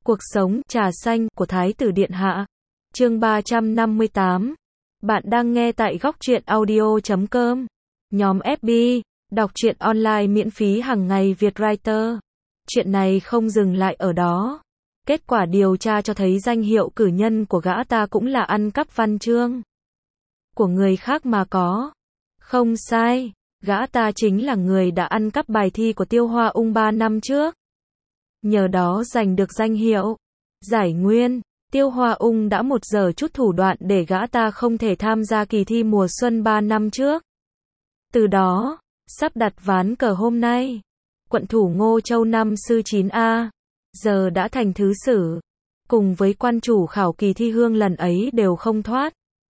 Cuộc sống trà xanh của Thái tử Điện Hạ. Chương 358. Bạn đang nghe tại góc truyện audio.com. Nhóm FB, đọc truyện online miễn phí hàng ngày Việt Writer. Chuyện này không dừng lại ở đó. Kết quả điều tra cho thấy danh hiệu cử nhân của gã ta cũng là ăn cắp văn chương của người khác mà có. Không sai, gã ta chính là người đã ăn cắp bài thi của Tiêu Hoa Ung 3 năm trước. Nhờ đó giành được danh hiệu giải nguyên. Tiêu Hoa Ung đã một giờ chút thủ đoạn để gã ta không thể tham gia kỳ thi mùa xuân 3 năm trước. Từ đó, sắp đặt ván cờ hôm nay, quận thủ Ngô Châu năm sư 9A, giờ đã thành thứ sử, cùng với quan chủ khảo kỳ thi hương lần ấy đều không thoát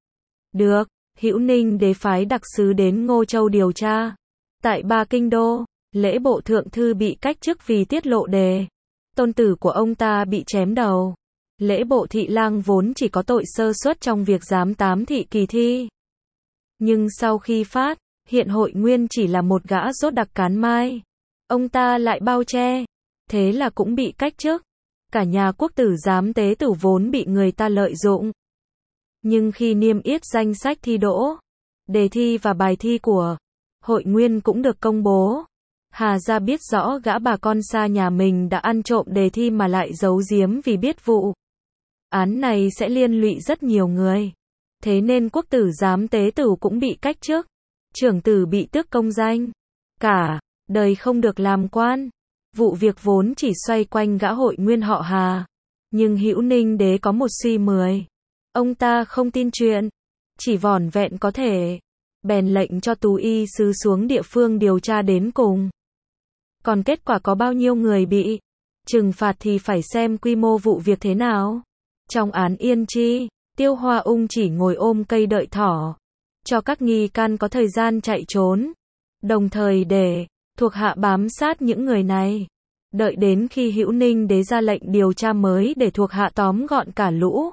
được. Hữu Ninh đế phái đặc sứ đến Ngô Châu điều tra. Tại Ba Kinh Đô, Lễ Bộ Thượng Thư bị cách chức vì tiết lộ đề. Tôn tử của ông ta bị chém đầu. Lễ Bộ Thị Lang vốn chỉ có tội sơ suất trong việc giám tám thị kỳ thi. Nhưng sau khi phát hiện Hội Nguyên chỉ là một gã rốt đặc cán mai, ông ta lại bao che, thế là cũng bị cách chức. Cả nhà quốc tử giám tế tử vốn bị người ta lợi dụng. Nhưng khi niêm yết danh sách thi đỗ, đề thi và bài thi của Hội Nguyên cũng được công bố, Hà gia biết rõ gã bà con xa nhà mình đã ăn trộm đề thi mà lại giấu giếm vì biết vụ án này sẽ liên lụy rất nhiều người. Thế nên quốc tử giám tế tử cũng bị cách chức, trưởng tử bị tước công danh, cả đời không được làm quan. Vụ việc vốn chỉ xoay quanh gã Hội Nguyên họ Hà, nhưng Hữu Ninh đế có một suy mười. Ông ta không tin chuyện chỉ vỏn vẹn có thể, bèn lệnh cho tú y sứ xuống địa phương điều tra đến cùng. Còn kết quả có bao nhiêu người bị trừng phạt thì phải xem quy mô vụ việc thế nào. Trong án Yên Chi, Tiêu Hoa Ung chỉ ngồi ôm cây đợi thỏ, cho các nghi can có thời gian chạy trốn, đồng thời để thuộc hạ bám sát những người này, đợi đến khi Hữu Ninh đế ra lệnh điều tra mới để thuộc hạ tóm gọn cả lũ.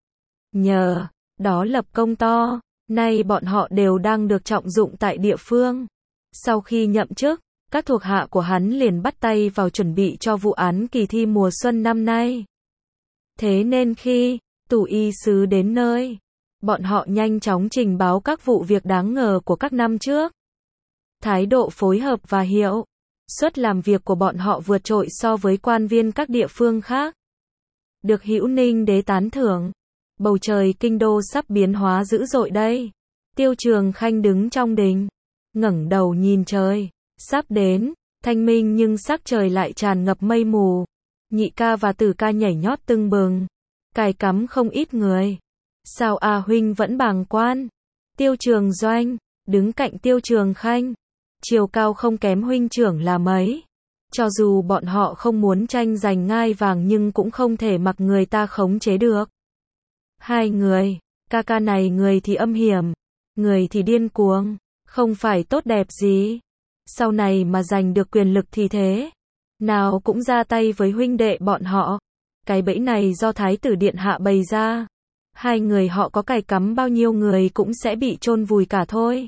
Nhờ đó lập công to, nay bọn họ đều đang được trọng dụng tại địa phương. Sau khi nhậm chức, các thuộc hạ của hắn liền bắt tay vào chuẩn bị cho vụ án kỳ thi mùa xuân năm nay. Thế nên khi tú y sứ đến nơi, bọn họ nhanh chóng trình báo các vụ việc đáng ngờ của các năm trước. Thái độ phối hợp và hiệu suất làm việc của bọn họ vượt trội so với quan viên các địa phương khác. Được Hữu Ninh đế tán thưởng, bầu trời kinh đô sắp biến hóa dữ dội đây. Tiêu Trường Khanh đứng trong đình, ngẩng đầu nhìn trời. Sắp đến thanh minh nhưng sắc trời lại tràn ngập mây mù. Nhị ca và Tử ca nhảy nhót tưng bừng, cài cắm không ít người. Sao A huynh vẫn bàng quan? Tiêu Trường Doanh đứng cạnh Tiêu Trường Khanh, chiều cao không kém huynh trưởng là mấy. Cho dù bọn họ không muốn tranh giành ngai vàng nhưng cũng không thể mặc người ta khống chế được. Hai người, ca ca này người thì âm hiểm, người thì điên cuồng, không phải tốt đẹp gì. Sau này mà giành được quyền lực thì thế nào cũng ra tay với huynh đệ bọn họ. Cái bẫy này do Thái tử Điện Hạ bày ra. Hai người họ có cài cắm bao nhiêu người cũng sẽ bị chôn vùi cả thôi.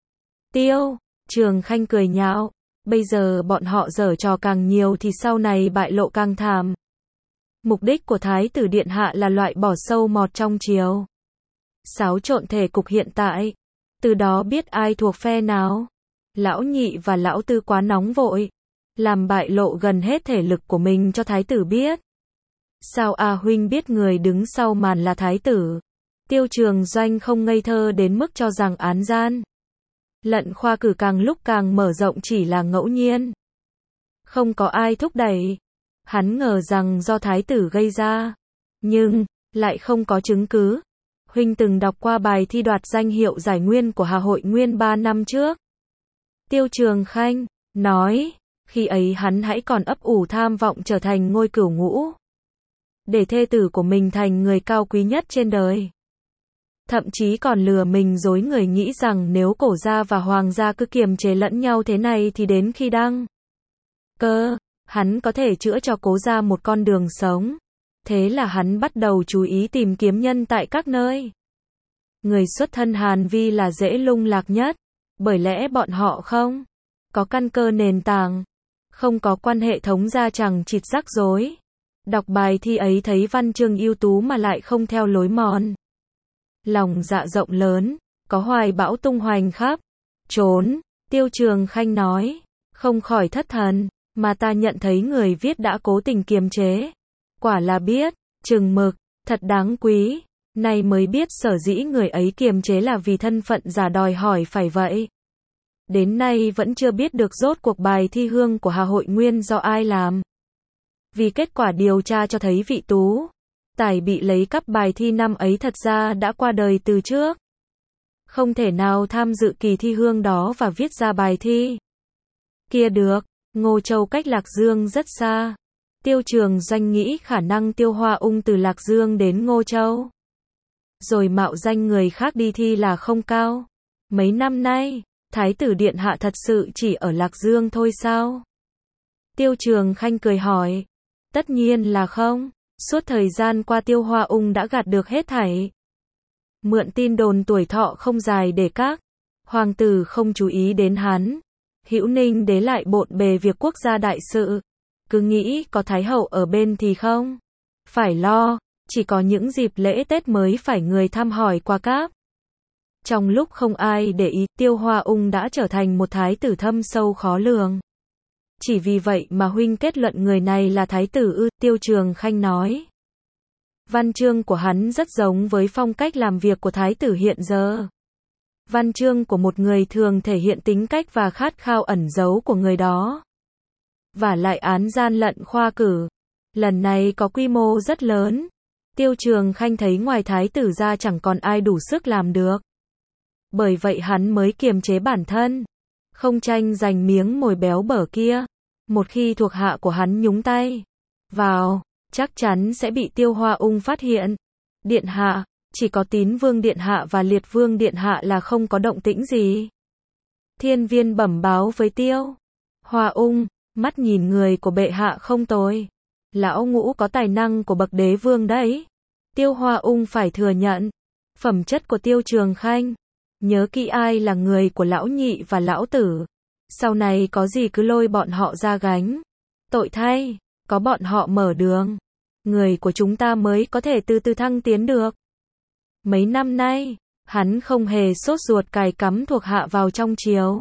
Tiêu Trường Khanh cười nhạo, bây giờ bọn họ giở trò càng nhiều thì sau này bại lộ càng thảm. Mục đích của Thái tử Điện Hạ là loại bỏ sâu mọt trong triều, xáo trộn thể cục hiện tại, từ đó biết ai thuộc phe nào. Lão Nhị và Lão Tư quá nóng vội, làm bại lộ gần hết thể lực của mình cho Thái tử biết. Sao A huynh biết người đứng sau màn là Thái tử? Tiêu Trường Doanh không ngây thơ đến mức cho rằng án gian lận khoa cử càng lúc càng mở rộng chỉ là ngẫu nhiên, không có ai thúc đẩy. Hắn ngờ rằng do Thái tử gây ra, nhưng lại không có chứng cứ. Huynh từng đọc qua bài thi đoạt danh hiệu giải nguyên của Hà Hội Nguyên 3 năm trước. Tiêu Trường Khanh nói, khi ấy hắn hãy còn ấp ủ tham vọng trở thành ngôi cửu ngũ, để thê tử của mình thành người cao quý nhất trên đời. Thậm chí còn lừa mình dối người nghĩ rằng nếu cổ gia và hoàng gia cứ kiềm chế lẫn nhau thế này thì đến khi đăng cơ, hắn có thể chữa cho cố gia một con đường sống. Thế là hắn bắt đầu chú ý tìm kiếm nhân tại các nơi. Người xuất thân Hàn Vi là dễ lung lạc nhất, bởi lẽ bọn họ không có căn cơ nền tảng, không có quan hệ thống gia chằng chịt rắc rối. Đọc bài thi ấy thấy văn chương ưu tú mà lại không theo lối mòn. Lòng dạ rộng lớn, có hoài bão tung hoành khắp trốn. Tiêu Trường Khanh nói, không khỏi thất thần, mà ta nhận thấy người viết đã cố tình kiềm chế. Quả là biết, chừng mực, thật đáng quý. Nay mới biết sở dĩ người ấy kiềm chế là vì thân phận giả đòi hỏi phải vậy. Đến nay vẫn chưa biết được rốt cuộc bài thi hương của Hà Hội Nguyên do ai làm. Vì kết quả điều tra cho thấy vị tú tài bị lấy cắp bài thi năm ấy thật ra đã qua đời từ trước. Không thể nào tham dự kỳ thi hương đó và viết ra bài thi kia được. Ngô Châu cách Lạc Dương rất xa. Tiêu Trường Doanh nghĩ khả năng Tiêu Hoa Ung từ Lạc Dương đến Ngô Châu rồi mạo danh người khác đi thi là không cao. Mấy năm nay, Thái tử Điện Hạ thật sự chỉ ở Lạc Dương thôi sao? Tiêu Trường Khanh cười hỏi. Tất nhiên là không. Suốt thời gian qua Tiêu Hoa Ung đã gạt được hết thảy. Mượn tin đồn tuổi thọ không dài để các hoàng tử không chú ý đến hắn. Hữu Ninh Đế lại bộn bề việc quốc gia đại sự. Cứ nghĩ có Thái hậu ở bên thì không phải lo. Chỉ có những dịp lễ Tết mới phải người thăm hỏi qua cáp. Trong lúc không ai để ý, Tiêu Hoa Ung đã trở thành một thái tử thâm sâu khó lường. Chỉ vì vậy mà huynh kết luận người này là thái tử ư? Tiêu Trường Khanh nói. Văn chương của hắn rất giống với phong cách làm việc của thái tử hiện giờ. Văn chương của một người thường thể hiện tính cách và khát khao ẩn giấu của người đó. Và lại án gian lận khoa cử lần này có quy mô rất lớn. Tiêu Trường Khanh thấy ngoài thái tử ra chẳng còn ai đủ sức làm được. Bởi vậy hắn mới kiềm chế bản thân, không tranh giành miếng mồi béo bở kia. Một khi thuộc hạ của hắn nhúng tay vào, chắc chắn sẽ bị Tiêu Hoa Ung phát hiện. Điện hạ, chỉ có Tín Vương Điện Hạ và Liệt Vương Điện Hạ là không có động tĩnh gì. Thiên Viên bẩm báo với Tiêu Hoa Ung, mắt nhìn người của bệ hạ không tồi. Lão Ngũ có tài năng của bậc đế vương đấy. Tiêu Hoa Ung phải thừa nhận. Phẩm chất của Tiêu Trường Khanh. Nhớ kỹ ai là người của lão nhị và lão tử. Sau này có gì cứ lôi bọn họ ra gánh. Tội thay, có bọn họ mở đường. Người của chúng ta mới có thể từ từ thăng tiến được. Mấy năm nay, hắn không hề sốt ruột cài cắm thuộc hạ vào trong triều.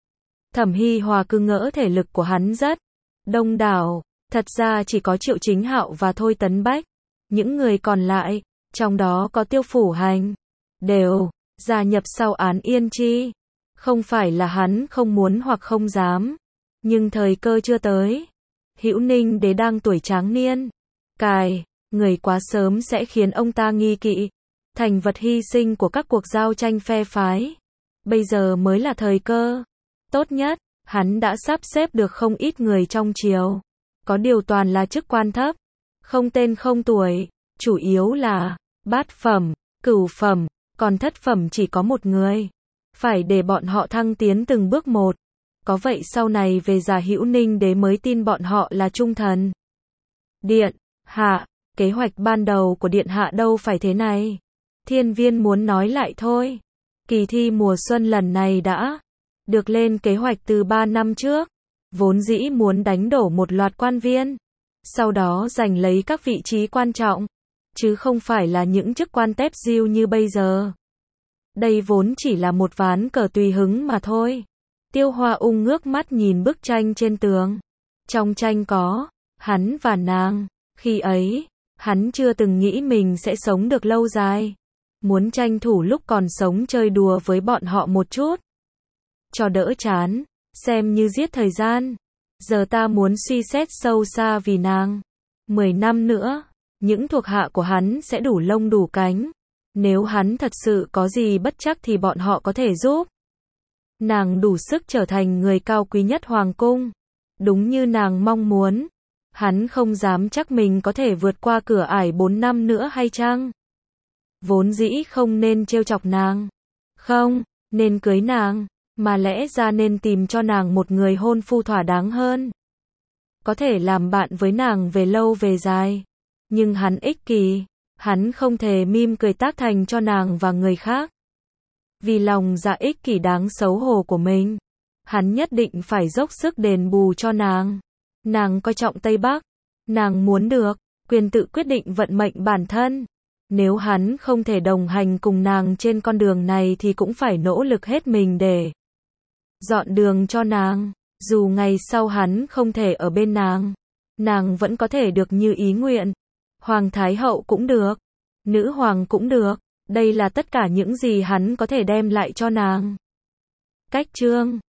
Thẩm Hy Hòa cứ ngỡ thể lực của hắn rất đông đảo. Thật ra chỉ có Triệu Chính Hạo và Thôi Tấn Bách. Những người còn lại, trong đó có Tiêu Phủ Hành, đều gia nhập sau án Yên Chi. Không phải là hắn không muốn hoặc không dám, nhưng thời cơ chưa tới. Hữu Ninh Đế đang tuổi tráng niên, cài người quá sớm sẽ khiến ông ta nghi kỵ, thành vật hy sinh của các cuộc giao tranh phe phái. Bây giờ mới là thời cơ tốt nhất. Hắn đã sắp xếp được không ít người trong triều. Có điều toàn là chức quan thấp, không tên không tuổi, chủ yếu là bát phẩm, cửu phẩm, còn thất phẩm chỉ có một người. Phải để bọn họ thăng tiến từng bước một. Có vậy sau này về già Hữu Ninh Đế mới tin bọn họ là trung thần. Điện hạ, kế hoạch ban đầu của Điện hạ đâu phải thế này. Thiên Viên muốn nói lại thôi. Kỳ thi mùa xuân lần này đã được lên kế hoạch từ 3 năm trước. Vốn dĩ muốn đánh đổ một loạt quan viên, sau đó giành lấy các vị trí quan trọng, chứ không phải là những chức quan tép diêu như bây giờ. Đây vốn chỉ là một ván cờ tùy hứng mà thôi. Tiêu Hoa Ung ngước mắt nhìn bức tranh trên tường. Trong tranh có hắn và nàng. Khi ấy, hắn chưa từng nghĩ mình sẽ sống được lâu dài. Muốn tranh thủ lúc còn sống chơi đùa với bọn họ một chút, cho đỡ chán. Xem như giết thời gian. Giờ ta muốn suy xét sâu xa vì nàng. 10 năm nữa, những thuộc hạ của hắn sẽ đủ lông đủ cánh. Nếu hắn thật sự có gì bất trắc thì bọn họ có thể giúp nàng đủ sức trở thành người cao quý nhất hoàng cung. Đúng như nàng mong muốn. Hắn không dám chắc mình có thể vượt qua cửa ải 4 năm nữa hay chăng? Vốn dĩ không nên trêu chọc nàng. Không, nên cưới nàng. Mà lẽ ra nên tìm cho nàng một người hôn phu thỏa đáng hơn. Có thể làm bạn với nàng về lâu về dài. Nhưng hắn ích kỷ. Hắn không thể mỉm cười tác thành cho nàng và người khác. Vì lòng dạ ích kỷ đáng xấu hổ của mình, hắn nhất định phải dốc sức đền bù cho nàng. Nàng coi trọng Tây Bắc. Nàng muốn được quyền tự quyết định vận mệnh bản thân. Nếu hắn không thể đồng hành cùng nàng trên con đường này thì cũng phải nỗ lực hết mình để dọn đường cho nàng. Dù ngày sau hắn không thể ở bên nàng vẫn có thể được như ý nguyện. Hoàng Thái Hậu cũng được, nữ hoàng cũng được, đây là tất cả những gì hắn có thể đem lại cho nàng. Cách chương